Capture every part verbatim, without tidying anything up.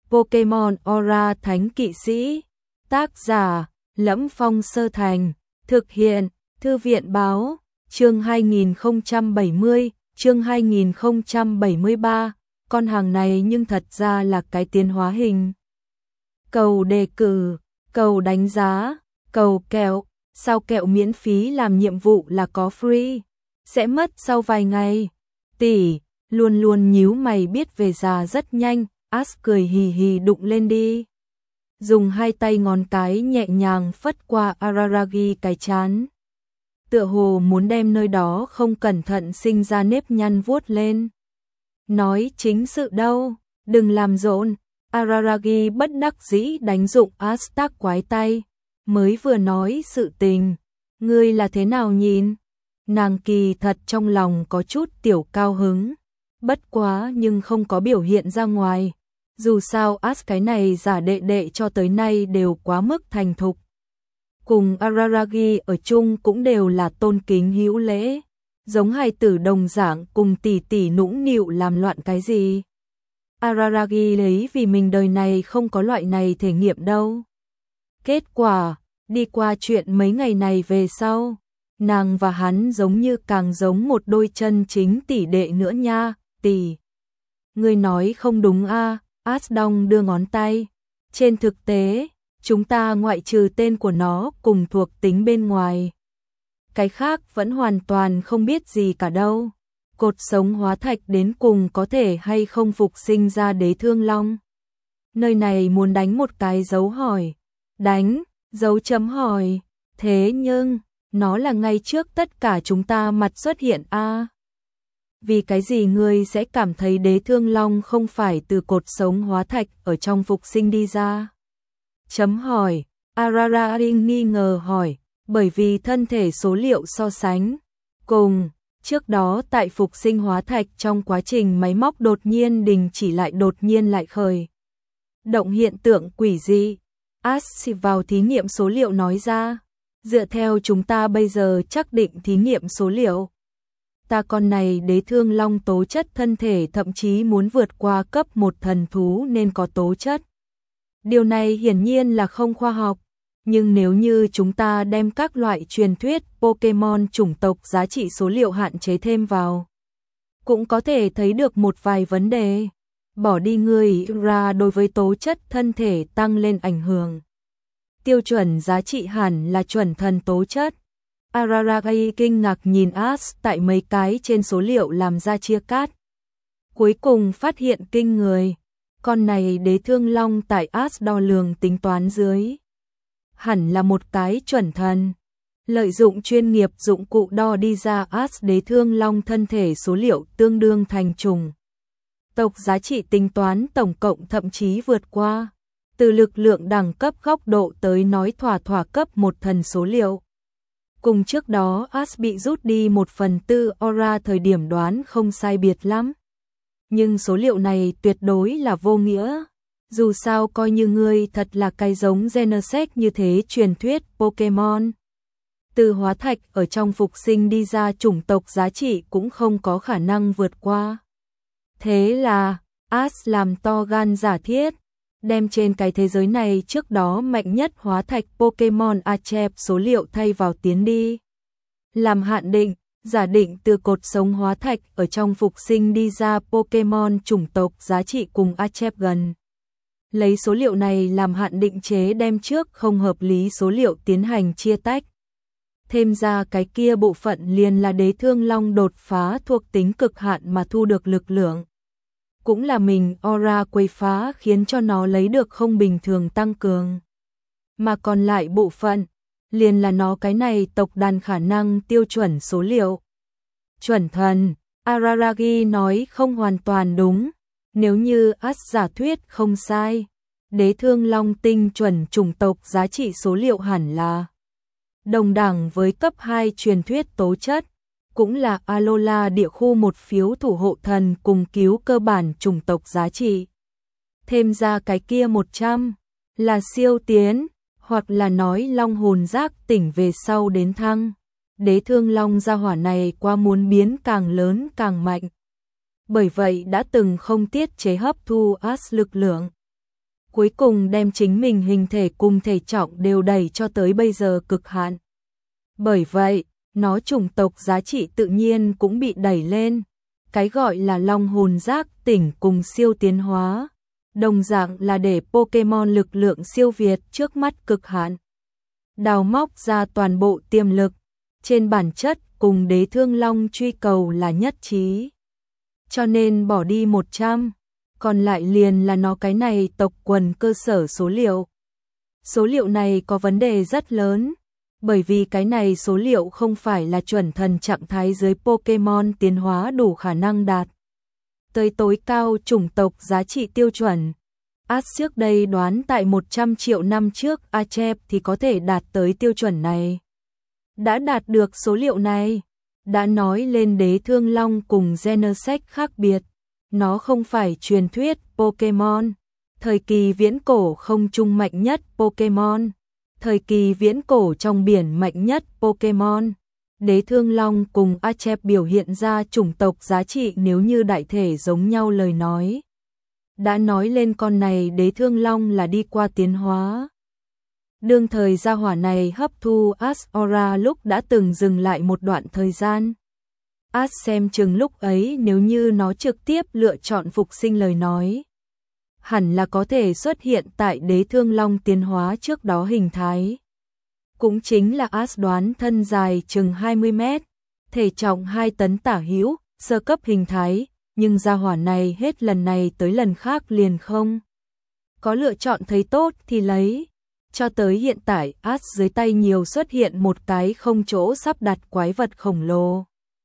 Pokemon Aura Thánh Kỵ Sĩ. Tác giả: Lẫm Phong Sơ Thành. Thực hiện: Thư viện báo. Chương hai nghìn không trăm bảy mươi, chương hai nghìn không trăm bảy mươi ba. Con hàng này nhưng thật ra là cái tiến hóa hình. Cầu đề cử, cầu đánh giá, cầu kẹo. Sao kẹo miễn phí làm nhiệm vụ là có free? Sẽ mất sau vài ngày. Tỷ, luôn luôn nhíu mày biết về già rất nhanh. Ash cười hì hì đụng lên đi. Dùng hai tay ngón cái nhẹ nhàng phất qua Araragi cái chán. Tựa hồ muốn đem nơi đó không cẩn thận sinh ra nếp nhăn vuốt lên. Nói chính sự đâu, đừng làm rộn. Araragi bất đắc dĩ đánh dụng Ash tác quái tay. Mới vừa nói sự tình, ngươi là thế nào nhìn? Nàng kỳ thật trong lòng có chút tiểu cao hứng. Bất quá nhưng không có biểu hiện ra ngoài. Dù sao Ash cái này giả đệ đệ cho tới nay đều quá mức thành thục. Cùng Araragi ở chung cũng đều là tôn kính hữu lễ. Giống hài tử đồng dạng cùng tỷ tỷ nũng nịu làm loạn cái gì. Araragi lấy vì mình đời này không có loại này thể nghiệm đâu. Kết quả, đi qua chuyện mấy ngày này về sau, nàng và hắn giống như càng giống một đôi chân chính tỷ đệ nữa nha, tỷ. Ngươi nói không đúng a? Ash đong đưa ngón tay. Trên thực tế, chúng ta ngoại trừ tên của nó cùng thuộc tính bên ngoài. Cái khác vẫn hoàn toàn không biết gì cả đâu. Cột sống hóa thạch đến cùng có thể hay không phục sinh ra đế thương long. Nơi này muốn đánh một cái dấu hỏi. Đánh, dấu chấm hỏi. Thế nhưng, nó là ngay trước tất cả chúng ta mặt xuất hiện a. À. Vì cái gì ngươi sẽ cảm thấy đế thương long không phải từ cột sống hóa thạch ở trong phục sinh đi ra? Chấm hỏi, Araragi nghi ngờ hỏi, bởi vì thân thể số liệu so sánh. Cùng, trước đó tại phục sinh hóa thạch trong quá trình máy móc đột nhiên đình chỉ lại đột nhiên lại khởi. Động hiện tượng quỷ dị. Ash vào thí nghiệm số liệu nói ra. Dựa theo chúng ta bây giờ chắc định thí nghiệm số liệu. Ta con này đế thương long tố chất thân thể thậm chí muốn vượt qua cấp một thần thú nên có tố chất. Điều này hiển nhiên là không khoa học. Nhưng nếu như chúng ta đem các loại truyền thuyết Pokemon chủng tộc giá trị số liệu hạn chế thêm vào, cũng có thể thấy được một vài vấn đề. Bỏ đi người ra đối với tố chất thân thể tăng lên ảnh hưởng. Tiêu chuẩn giá trị hẳn là chuẩn thần tố chất. Araragi kinh ngạc nhìn Ash tại mấy cái trên số liệu làm ra chia cắt. Cuối cùng phát hiện kinh người. Con này đế thương long tại Ash đo lường tính toán dưới. Hẳn là một cái chuẩn thần. Lợi dụng chuyên nghiệp dụng cụ đo đi ra Ash đế thương long thân thể số liệu tương đương thành trùng. Tộc giá trị tính toán tổng cộng thậm chí vượt qua. Từ lực lượng đẳng cấp góc độ tới nói thỏa thỏa cấp một thần số liệu. Cùng trước đó Ash bị rút đi một phần tư aura thời điểm đoán không sai biệt lắm. Nhưng số liệu này tuyệt đối là vô nghĩa. Dù sao coi như ngươi thật là cái giống Genesect như thế truyền thuyết Pokemon. Từ hóa thạch ở trong phục sinh đi ra chủng tộc giá trị cũng không có khả năng vượt qua. Thế là, Ash làm to gan giả thiết. Đem trên cái thế giới này trước đó mạnh nhất hóa thạch Pokemon Achep số liệu thay vào tiến đi. Làm hạn định, giả định từ cột sống hóa thạch ở trong phục sinh đi ra Pokemon chủng tộc giá trị cùng Achep gần. Lấy số liệu này làm hạn định chế đem trước không hợp lý số liệu tiến hành chia tách. Thêm ra cái kia bộ phận liền là đế thương long đột phá thuộc tính cực hạn mà thu được lực lượng. Cũng là mình aura quấy phá khiến cho nó lấy được không bình thường tăng cường. Mà còn lại bộ phận, liền là nó cái này tộc đàn khả năng tiêu chuẩn số liệu. Chuẩn thần, Araragi nói không hoàn toàn đúng. Nếu như Ash giả thuyết không sai, đế thương long tinh chuẩn chủng tộc giá trị số liệu hẳn là đồng đẳng với cấp hai truyền thuyết tố chất. Cũng là Alola địa khu một phiếu thủ hộ thần cùng cứu cơ bản chủng tộc giá trị. Thêm ra cái kia một trăm là siêu tiến, hoặc là nói long hồn giác tỉnh về sau đến thăng. Đế thương long gia hỏa này qua muốn biến càng lớn càng mạnh. Bởi vậy đã từng không tiết chế hấp thu Ash lực lượng. cuối cùng đem chính mình hình thể cùng thể trọng đều đẩy cho tới bây giờ cực hạn. Bởi vậy, nó chủng tộc giá trị tự nhiên cũng bị đẩy lên. Cái gọi là long hồn giác tỉnh cùng siêu tiến hóa, đồng dạng là để Pokemon lực lượng siêu việt trước mắt cực hạn. Đào móc ra toàn bộ tiềm lực, trên bản chất cùng Đế Thương Long truy cầu là nhất trí. Cho nên bỏ đi một trăm, còn lại liền là nó cái này tộc quần cơ sở số liệu. Số liệu này có vấn đề rất lớn, bởi vì cái này số liệu không phải là chuẩn thần trạng thái dưới Pokemon tiến hóa đủ khả năng đạt tới tối cao chủng tộc giá trị tiêu chuẩn. Ash trước đây đoán tại một trăm triệu năm trước Achep thì có thể đạt tới tiêu chuẩn này. Đã đạt được số liệu này, đã nói lên Đế Thương Long cùng Genesect khác biệt. Nó không phải truyền thuyết Pokemon, thời kỳ viễn cổ không trung mạnh nhất Pokemon, thời kỳ viễn cổ trong biển mạnh nhất Pokemon. Đế Thương Long cùng Achep biểu hiện ra chủng tộc giá trị nếu như đại thể giống nhau lời nói. Đã nói lên con này Đế Thương Long là đi qua tiến hóa. Đương thời gia hỏa này hấp thu Ash Aura lúc đã từng dừng lại một đoạn thời gian. Ash xem chừng lúc ấy nếu như nó trực tiếp lựa chọn phục sinh lời nói, hẳn là có thể xuất hiện tại Đế Thương Long tiến hóa trước đó hình thái. Cũng chính là Ash đoán thân dài chừng hai mươi mét, thể trọng hai tấn tả hữu, sơ cấp hình thái, nhưng gia hỏa này hết lần này tới lần khác liền không có lựa chọn thấy tốt thì lấy. Cho tới hiện tại Ash dưới tay nhiều xuất hiện một cái không chỗ sắp đặt quái vật khổng lồ.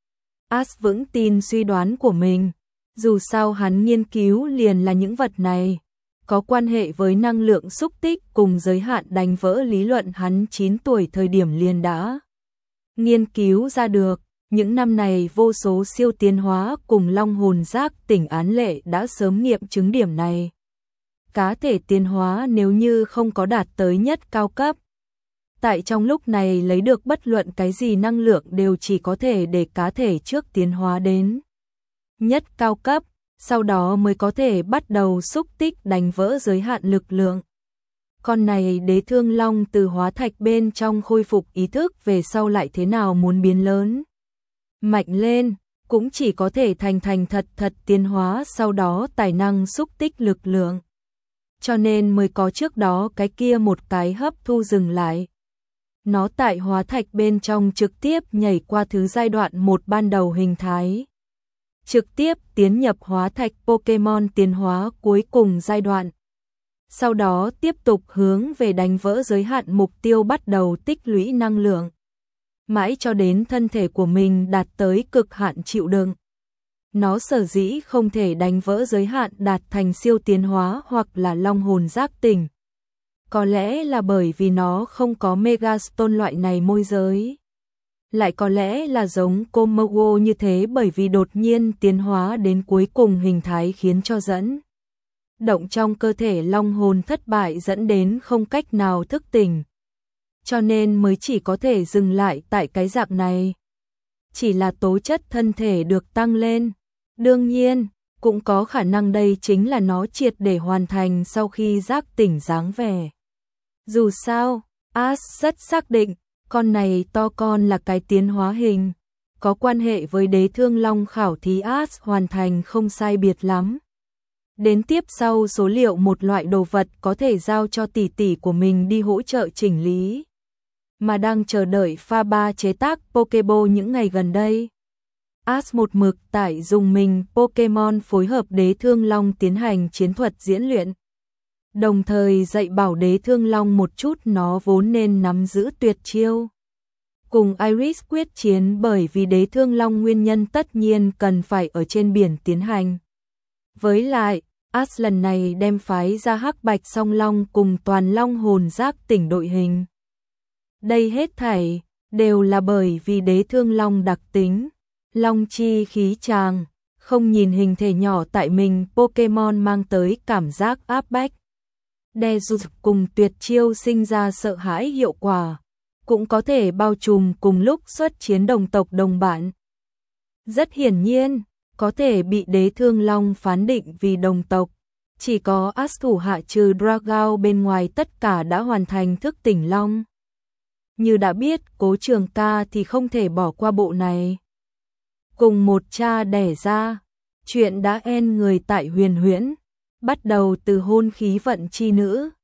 Ash vững tin suy đoán của mình, dù sao hắn nghiên cứu liền là những vật này, có quan hệ với năng lượng xúc tích cùng giới hạn đánh vỡ lý luận hắn chín tuổi thời điểm liền đã nghiên cứu ra được. Những năm này vô số siêu tiến hóa cùng long hồn giác tỉnh án lệ đã sớm nghiệm chứng điểm này. Cá thể tiến hóa nếu như không có đạt tới nhất cao cấp, tại trong lúc này lấy được bất luận cái gì năng lượng đều chỉ có thể để cá thể trước tiến hóa đến nhất cao cấp, sau đó mới có thể bắt đầu xúc tích đánh vỡ giới hạn lực lượng. Con này Đế Thương Long từ hóa thạch bên trong khôi phục ý thức về sau lại thế nào muốn biến lớn mạnh lên, cũng chỉ có thể thành thành thật thật tiến hóa sau đó tài năng xúc tích lực lượng. Cho nên mới có trước đó cái kia một cái hấp thu dừng lại. Nó tại hóa thạch bên trong trực tiếp nhảy qua thứ giai đoạn một ban đầu hình thái, trực tiếp tiến nhập hóa thạch Pokemon tiến hóa cuối cùng giai đoạn. Sau đó tiếp tục hướng về đánh vỡ giới hạn mục tiêu bắt đầu tích lũy năng lượng, mãi cho đến thân thể của mình đạt tới cực hạn chịu đựng. Nó sở dĩ không thể đánh vỡ giới hạn đạt thành siêu tiến hóa hoặc là long hồn giác tỉnh, có lẽ là bởi vì nó không có Megastone loại này môi giới. Lại có lẽ là giống Komodo như thế bởi vì đột nhiên tiến hóa đến cuối cùng hình thái khiến cho dẫn động trong cơ thể long hồn thất bại dẫn đến không cách nào thức tỉnh. Cho nên mới chỉ có thể dừng lại tại cái dạng này. Chỉ là tố chất thân thể được tăng lên. Đương nhiên, cũng có khả năng đây chính là nó triệt để hoàn thành sau khi giác tỉnh dáng vẻ. Dù sao, Ash rất xác định, con này to con là cái tiến hóa hình, có quan hệ với Đế Thương Long khảo thí Ash hoàn thành không sai biệt lắm. Đến tiếp sau số liệu một loại đồ vật có thể giao cho tỷ tỷ của mình đi hỗ trợ chỉnh lý. Mà đang chờ đợi pha ba chế tác Pokeball những ngày gần đây. Ash một mực tại dùng mình Pokemon phối hợp Đế Thương Long tiến hành chiến thuật diễn luyện. Đồng thời dạy bảo Đế Thương Long một chút nó vốn nên nắm giữ tuyệt chiêu. Cùng Iris quyết chiến bởi vì Đế Thương Long nguyên nhân tất nhiên cần phải ở trên biển tiến hành. Với lại, Ash lần này đem phái ra Hắc Bạch Song Long cùng toàn long hồn giác tỉnh đội hình. Đây hết thảy đều là bởi vì Đế Thương Long đặc tính, long chi khí tràng, không nhìn hình thể nhỏ tại mình Pokemon mang tới cảm giác áp bách. Đe dọa cùng tuyệt chiêu sinh ra sợ hãi hiệu quả, cũng có thể bao trùm cùng lúc xuất chiến đồng tộc đồng bạn. Rất hiển nhiên, có thể bị Đế Thương Long phán định vì đồng tộc, Chỉ có As thủ hạ trừ Dragao bên ngoài tất cả đã hoàn thành thức tỉnh long. Như đã biết, Cố Trường Ca thì không thể bỏ qua bộ này. Cùng một cha đẻ ra, chuyện đã en người tại Huyền Huyễn, bắt đầu từ hôn khí vận chi nữ.